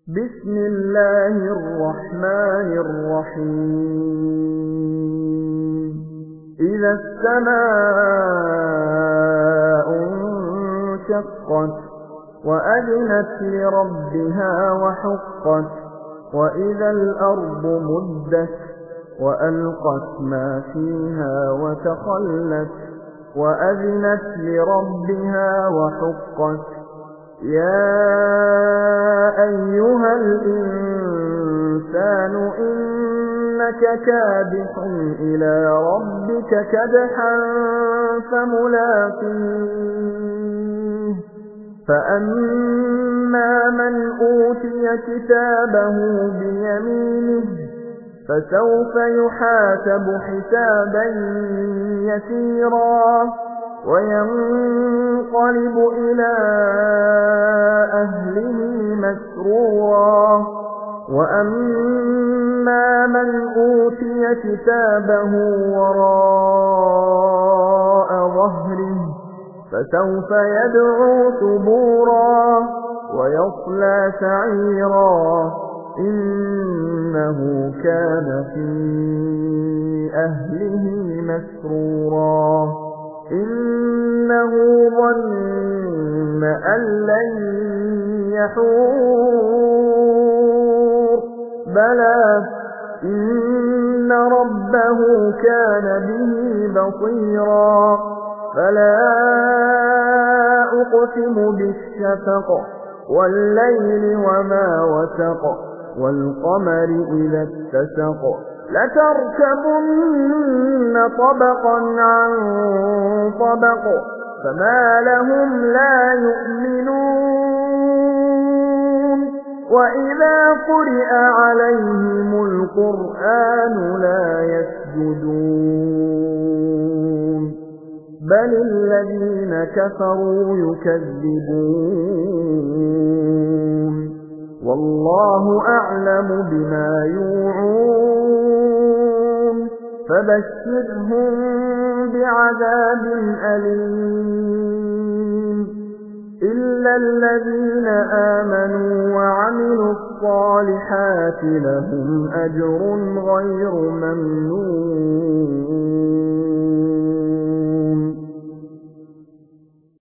بسم الله الرحمن الرحيم إذا السماء انشقت وأذنت لربها وحقت وإذا الأرض مدت وألقت ما فيها وتخلت وأذنت لربها وحقت يا أيها الإنسان إنك كادح إلى ربك كدحا فملاقيه فأما من أوتي كتابه بيمينه فسوف يحاسب حسابا يسيرا وينقلب إلى أهله مسرورا وأما من أوتي كتابه وراء ظهره فسوف يدعو ثبورا ويصلى سعيرا إنه كان في أهله مسرورا إنه ظن أن لن يحور بلى إن ربه كان به بصيرا فلا أقسم بالشفق والليل وما وسق والقمر إذا اتسق لتركبن طبقا عن طبق فما لهم لا يؤمنون وإذا قرئ عليهم القرآن لا يسجدون بل الذين كفروا يكذبون والله أعلم بما يوعون فبشرهم بعذاب أليم إلا الذين آمنوا وعملوا الصالحات لهم أجر غير ممنون